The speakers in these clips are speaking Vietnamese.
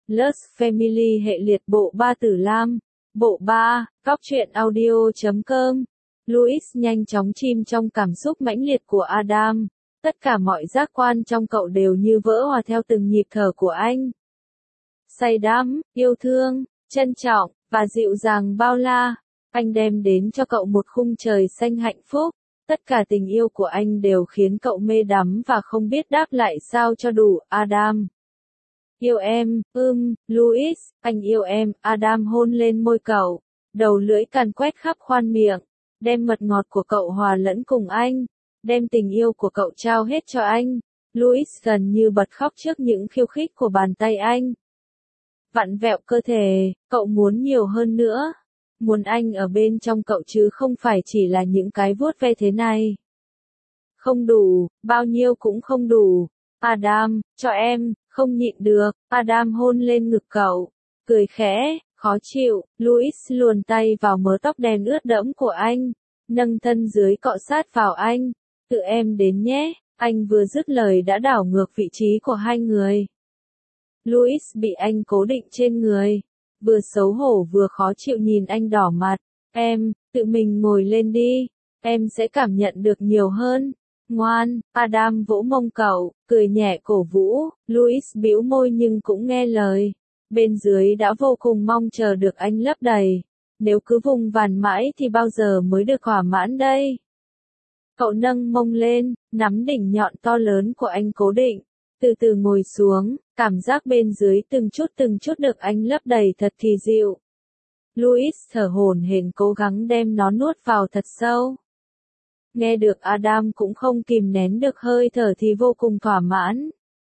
Lust Family hệ liệt bộ 3 Tử Lam. Bộ 3, Cóc truyện audio.com. Louis nhanh chóng chìm trong cảm xúc mãnh liệt của Adam. Tất cả mọi giác quan trong cậu đều như vỡ hòa theo từng nhịp thở của anh. Say đắm, yêu thương, trân trọng, và dịu dàng bao la. Anh đem đến cho cậu một khung trời xanh hạnh phúc. Tất cả tình yêu của anh đều khiến cậu mê đắm và không biết đáp lại sao cho đủ. Adam. Yêu em, Louis, anh yêu em. Adam hôn lên môi cậu. Đầu lưỡi càn quét khắp khoang miệng. Đem mật ngọt của cậu hòa lẫn cùng anh. Đem tình yêu của cậu trao hết cho anh. Louis gần như bật khóc trước những khiêu khích của bàn tay anh. Vặn vẹo cơ thể, cậu muốn nhiều hơn nữa. Muốn anh ở bên trong cậu chứ không phải chỉ là những cái vuốt ve thế này. Không đủ, bao nhiêu cũng không đủ. Adam, cho em, không nhịn được. Adam hôn lên ngực cậu. Cười khẽ, khó chịu. Louis luồn tay vào mớ tóc đen ướt đẫm của anh. Nâng thân dưới cọ sát vào anh. Tự em đến nhé. Anh vừa dứt lời đã đảo ngược vị trí của hai người. Louis bị anh cố định trên người. Vừa xấu hổ vừa khó chịu nhìn anh đỏ mặt. Em, tự mình ngồi lên đi. Em sẽ cảm nhận được nhiều hơn. Ngoan. Adam vỗ mông cậu, cười nhẹ cổ vũ. Louis bĩu môi nhưng cũng nghe lời. Bên dưới đã vô cùng mong chờ được anh lấp đầy. Nếu cứ vùng vàn mãi thì bao giờ mới được thỏa mãn đây? Cậu nâng mông lên, nắm đỉnh nhọn to lớn của anh cố định. Từ từ ngồi xuống, cảm giác bên dưới từng chút được anh lấp đầy thật kỳ dịu. Louis thở hổn hển cố gắng đem nó nuốt vào thật sâu. Nghe được Adam cũng không kìm nén được hơi thở thì vô cùng thỏa mãn.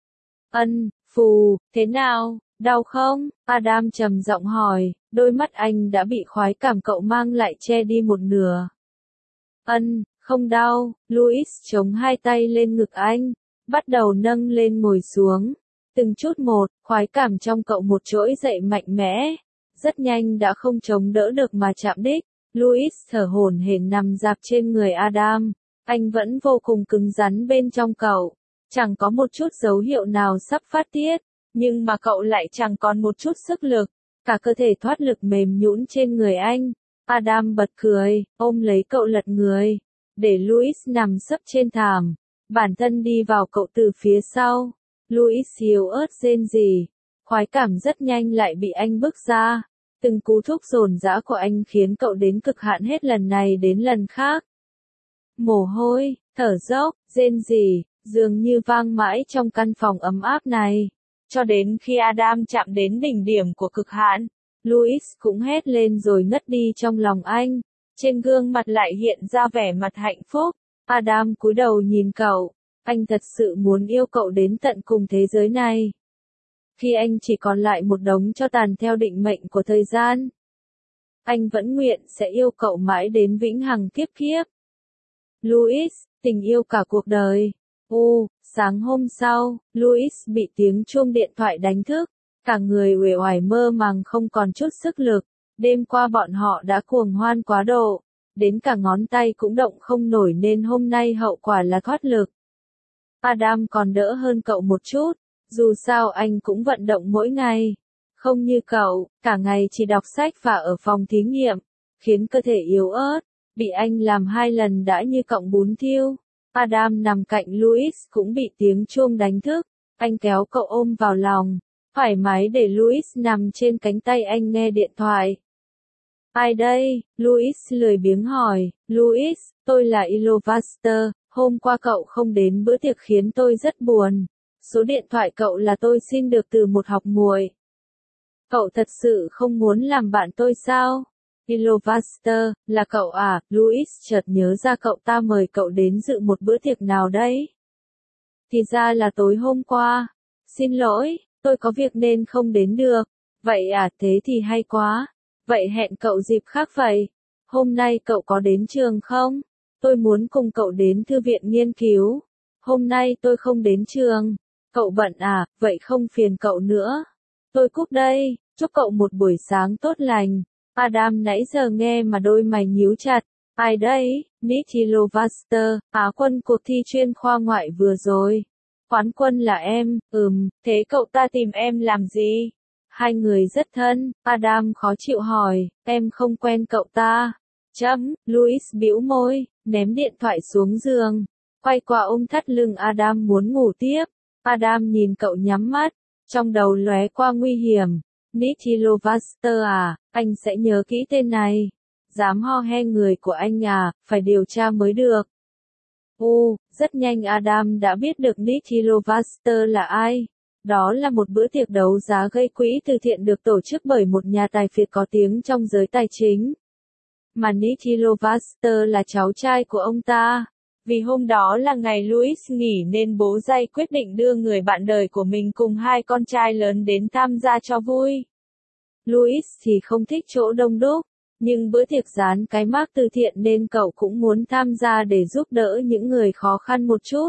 Phù, thế nào, đau không? Adam trầm giọng hỏi, đôi mắt anh đã bị khoái cảm cậu mang lại che đi một nửa. Không đau. Louis chống hai tay lên ngực anh. Bắt đầu nâng lên ngồi xuống. Từng chút một, khoái cảm trong cậu một trỗi dậy mạnh mẽ. Rất nhanh đã không chống đỡ được mà chạm đích. Louis thở hổn hển nằm dạp trên người Adam. Anh vẫn vô cùng cứng rắn bên trong cậu. Chẳng có một chút dấu hiệu nào sắp phát tiết. Nhưng mà cậu lại chẳng còn một chút sức lực. Cả cơ thể thoát lực mềm nhũn trên người anh. Adam bật cười, ôm lấy cậu lật người. Để Louis nằm sấp trên thảm. Bản thân đi vào cậu từ phía sau. Louis yếu ớt rên rỉ. Khoái cảm rất nhanh lại bị anh bức ra. Từng cú thúc dồn dã của anh khiến cậu đến cực hạn hết lần này đến lần khác. Mồ hôi, thở dốc, rên rỉ, dường như vang mãi trong căn phòng ấm áp này. Cho đến khi Adam chạm đến đỉnh điểm của cực hạn, Louis cũng hét lên rồi ngất đi trong lòng anh. Trên gương mặt lại hiện ra vẻ mặt hạnh phúc. Adam cúi đầu nhìn cậu. Anh thật sự muốn yêu cậu đến tận cùng thế giới này. Khi anh chỉ còn lại một đống tro tàn theo định mệnh của thời gian, anh vẫn nguyện sẽ yêu cậu mãi đến vĩnh hằng kiếp kiếp. Louis, tình yêu cả cuộc đời. Sáng hôm sau, Louis bị tiếng chuông điện thoại đánh thức. Cả người uể oải mơ màng không còn chút sức lực. Đêm qua bọn họ đã cuồng hoan quá độ. Đến cả ngón tay cũng động không nổi nên hôm nay hậu quả là thoát lực. Adam còn đỡ hơn cậu một chút. Dù sao anh cũng vận động mỗi ngày. Không như cậu, cả ngày chỉ đọc sách và ở phòng thí nghiệm. Khiến cơ thể yếu ớt. Bị anh làm 2 lần đã như cọng bún thiêu. Adam nằm cạnh Louis cũng bị tiếng chuông đánh thức. Anh kéo cậu ôm vào lòng. Thoải mái để Louis nằm trên cánh tay anh nghe điện thoại. Ai đây? Louis lười biếng hỏi. Louis, tôi là Ilovaster. Hôm qua cậu không đến bữa tiệc khiến tôi rất buồn. Số điện thoại cậu là tôi xin được từ một học muội. Cậu thật sự không muốn làm bạn tôi sao? Ilovaster, là cậu à? Louis chợt nhớ ra cậu ta mời cậu đến dự một bữa tiệc nào đấy. Thì ra là tối hôm qua. Xin lỗi, tôi có việc nên không đến được. Vậy à, thế thì hay quá. Vậy hẹn cậu dịp khác vậy. Hôm nay cậu có đến trường không? Tôi muốn cùng cậu đến thư viện nghiên cứu. Hôm nay tôi không đến trường. Cậu bận à, vậy không phiền cậu nữa. Tôi cúp đây, chúc cậu một buổi sáng tốt lành. Adam nãy giờ nghe mà đôi mày nhíu chặt. Ai đấy? Nick Ilovaster, Á quân cuộc thi chuyên khoa ngoại vừa rồi. Quán quân là em. Thế cậu ta tìm em làm gì? Hai người rất thân, Adam khó chịu hỏi, em không quen cậu ta. Louis bĩu môi, ném điện thoại xuống giường, quay qua ôm thắt lưng Adam muốn ngủ tiếp. Adam nhìn cậu nhắm mắt, trong đầu lóe qua nguy hiểm. Nick Lovaster à, anh sẽ nhớ kỹ tên này. Dám ho he người của anh à, phải điều tra mới được. Rất nhanh Adam đã biết được Nick Lovaster là ai. Đó là một bữa tiệc đấu giá gây quỹ từ thiện được tổ chức bởi một nhà tài phiệt có tiếng trong giới tài chính. Mà Nick Lovaster là cháu trai của ông ta. Vì hôm đó là ngày Louis nghỉ nên bố Jay quyết định đưa người bạn đời của mình cùng hai con trai lớn đến tham gia cho vui. Louis thì không thích chỗ đông đúc, nhưng bữa tiệc dán cái mác từ thiện nên cậu cũng muốn tham gia để giúp đỡ những người khó khăn một chút.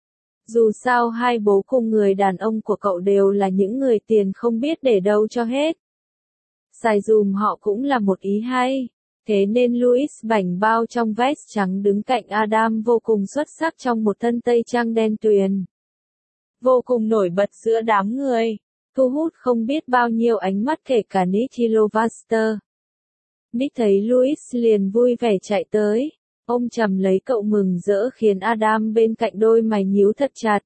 Dù sao hai bố cùng người đàn ông của cậu đều là những người tiền không biết để đâu cho hết. Xài dùm họ cũng là một ý hay. Thế nên Louis bảnh bao trong vest trắng đứng cạnh Adam vô cùng xuất sắc trong một thân tây trang đen tuyền. Vô cùng nổi bật giữa đám người, thu hút không biết bao nhiêu ánh mắt kể cả Nick Lovaster. Nick thấy Louis liền vui vẻ chạy tới, ôm chầm lấy cậu mừng rỡ khiến Adam bên cạnh đôi mày nhíu thật chặt.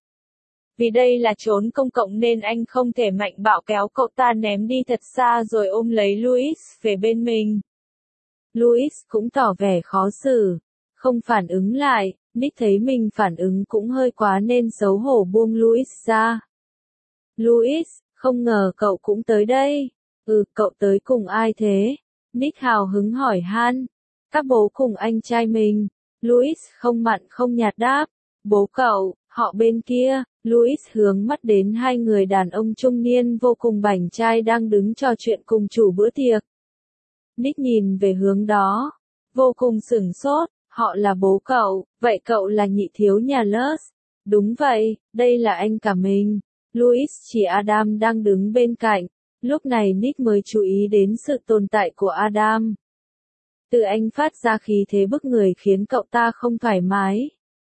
Vì đây là chốn công cộng nên anh không thể mạnh bạo kéo cậu ta ném đi thật xa rồi ôm lấy Louis về bên mình. Louis cũng tỏ vẻ khó xử, không phản ứng lại. Nick thấy mình phản ứng cũng hơi quá nên xấu hổ buông Louis ra. Louis, không ngờ cậu cũng tới đây. Cậu tới cùng ai thế? Nick hào hứng hỏi han. Các bố cùng anh trai mình. Louis không mặn không nhạt đáp. Bố cậu, họ bên kia. Louis hướng mắt đến hai người đàn ông trung niên vô cùng bảnh trai đang đứng trò chuyện cùng chủ bữa tiệc. Nick nhìn về hướng đó, vô cùng sửng sốt, họ là bố cậu, vậy cậu là nhị thiếu nhà Luz. Đúng vậy, đây là anh cả mình. Louis chỉ Adam đang đứng bên cạnh, lúc này Nick mới chú ý đến sự tồn tại của Adam. Từ anh phát ra khí thế bức người khiến cậu ta không thoải mái.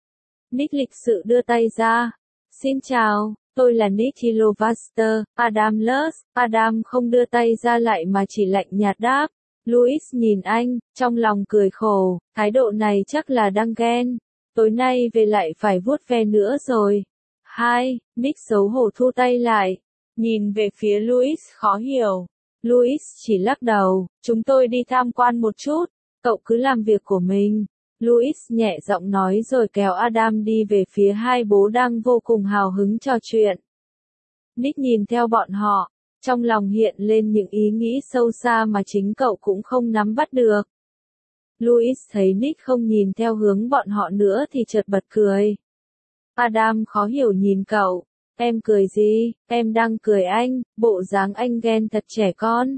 Nick lịch sự đưa tay ra. Xin chào, tôi là Nick Lovaster, Adam Luz. Adam không đưa tay ra lại mà chỉ lạnh nhạt đáp. Louis nhìn anh, trong lòng cười khổ, thái độ này chắc là đang ghen. Tối nay về lại phải vuốt ve nữa rồi. Nick xấu hổ thu tay lại, nhìn về phía Louis khó hiểu. Louis chỉ lắc đầu, chúng tôi đi tham quan một chút, cậu cứ làm việc của mình. Louis nhẹ giọng nói rồi kéo Adam đi về phía hai bố đang vô cùng hào hứng trò chuyện. Nick nhìn theo bọn họ. Trong lòng hiện lên những ý nghĩ sâu xa mà chính cậu cũng không nắm bắt được. Louis thấy Nick không nhìn theo hướng bọn họ nữa thì chợt bật cười. Adam khó hiểu nhìn cậu. Em cười gì? Em đang cười anh, bộ dáng anh ghen thật trẻ con.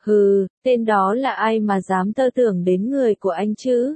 Tên đó là ai mà dám tơ tưởng đến người của anh chứ?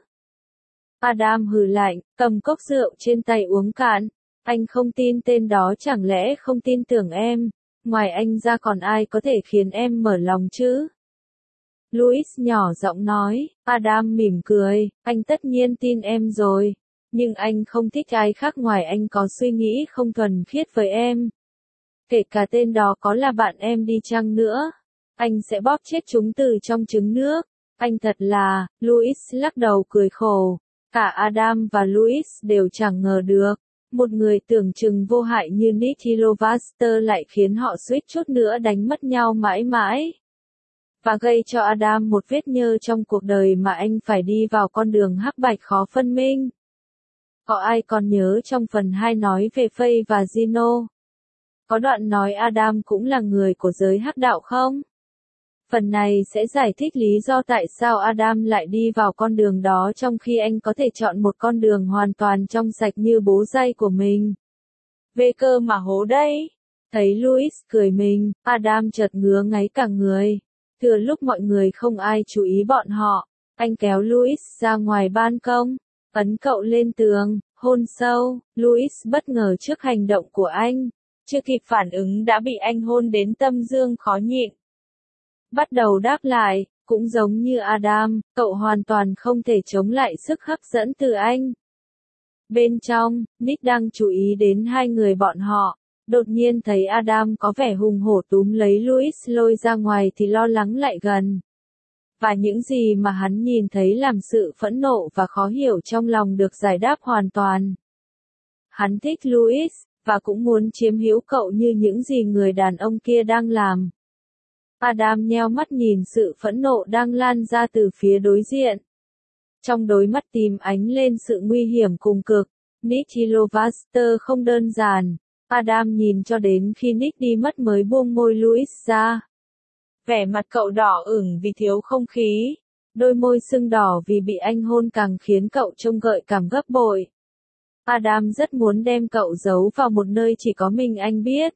Adam hừ lạnh, cầm cốc rượu trên tay uống cạn. Anh không tin tên đó, chẳng lẽ không tin tưởng em? Ngoài anh ra còn ai có thể khiến em mở lòng chứ? Louis nhỏ giọng nói. Adam mỉm cười, anh tất nhiên tin em rồi. Nhưng anh không thích ai khác ngoài anh có suy nghĩ không thuần khiết với em. Kể cả tên đó có là bạn em đi chăng nữa, anh sẽ bóp chết chúng từ trong trứng nước. Anh thật là, Louis lắc đầu cười khổ. Cả Adam và Louis đều chẳng ngờ được. Một người tưởng chừng vô hại như Nick Lovaster lại khiến họ suýt chút nữa đánh mất nhau mãi mãi. Và gây cho Adam một vết nhơ trong cuộc đời mà anh phải đi vào con đường hắc bạch khó phân minh. Có ai còn nhớ trong phần 2 nói về Faye và Gino? Có đoạn nói Adam cũng là người của giới hắc đạo không? Phần này sẽ giải thích lý do tại sao Adam lại đi vào con đường đó trong khi anh có thể chọn một con đường hoàn toàn trong sạch như bố Jay của mình. Về cơ mà hố đây. Thấy Louis cười mình, Adam chợt ngứa ngáy cả người. Thừa lúc mọi người không ai chú ý bọn họ, anh kéo Louis ra ngoài ban công, ấn cậu lên tường, hôn sâu. Louis bất ngờ trước hành động của anh, chưa kịp phản ứng đã bị anh hôn đến tâm dương khó nhịn. Bắt đầu đáp lại, cũng giống như Adam, cậu hoàn toàn không thể chống lại sức hấp dẫn từ anh. Bên trong, Nick đang chú ý đến hai người bọn họ. Đột nhiên thấy Adam có vẻ hùng hổ túm lấy Louis lôi ra ngoài thì lo lắng lại gần. Và những gì mà hắn nhìn thấy làm sự phẫn nộ và khó hiểu trong lòng được giải đáp hoàn toàn. Hắn thích Louis, và cũng muốn chiếm hữu cậu như những gì người đàn ông kia đang làm. Adam nheo mắt nhìn sự phẫn nộ đang lan ra từ phía đối diện. Trong đôi mắt tím ánh lên sự nguy hiểm cùng cực. Nick Sylvester không đơn giản. Adam nhìn cho đến khi Nick đi mất mới buông môi Louis ra. Vẻ mặt cậu đỏ ửng vì thiếu không khí. Đôi môi sưng đỏ vì bị anh hôn càng khiến cậu trông gợi cảm gấp bội. Adam rất muốn đem cậu giấu vào một nơi chỉ có mình anh biết.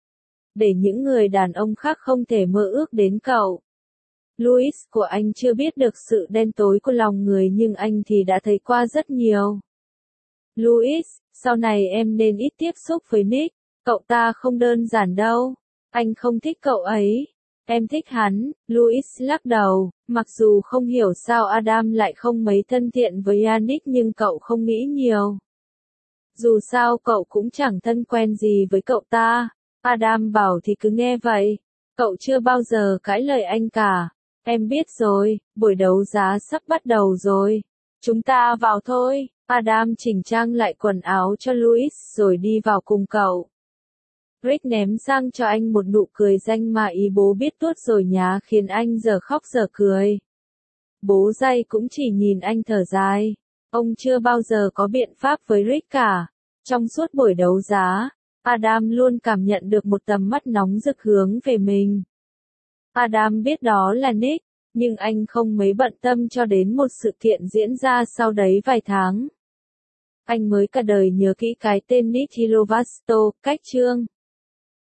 Để những người đàn ông khác không thể mơ ước đến cậu. Louis của anh chưa biết được sự đen tối của lòng người nhưng anh thì đã thấy qua rất nhiều. Louis, sau này em nên ít tiếp xúc với Nick, cậu ta không đơn giản đâu. Anh không thích cậu ấy. Em thích hắn. Louis lắc đầu, mặc dù không hiểu sao Adam lại không mấy thân thiện với Yannick nhưng cậu không nghĩ nhiều. Dù sao cậu cũng chẳng thân quen gì với cậu ta. Adam bảo thì cứ nghe vậy. Cậu chưa bao giờ cãi lời anh cả. Em biết rồi, buổi đấu giá sắp bắt đầu rồi. Chúng ta vào thôi. Adam chỉnh trang lại quần áo cho Louis rồi đi vào cùng cậu. Rick ném sang cho anh một nụ cười danh mà ý bố biết tuốt rồi nhá khiến anh giờ khóc giờ cười. Bố Jay cũng chỉ nhìn anh thở dài. Ông chưa bao giờ có biện pháp với Rick cả. Trong suốt buổi đấu giá, Adam luôn cảm nhận được một tầm mắt nóng rực hướng về mình. Adam biết đó là Nick, nhưng anh không mấy bận tâm cho đến một sự kiện diễn ra sau đấy vài tháng. Anh mới cả đời nhớ kỹ cái tên Nick Sylvester, cách chương.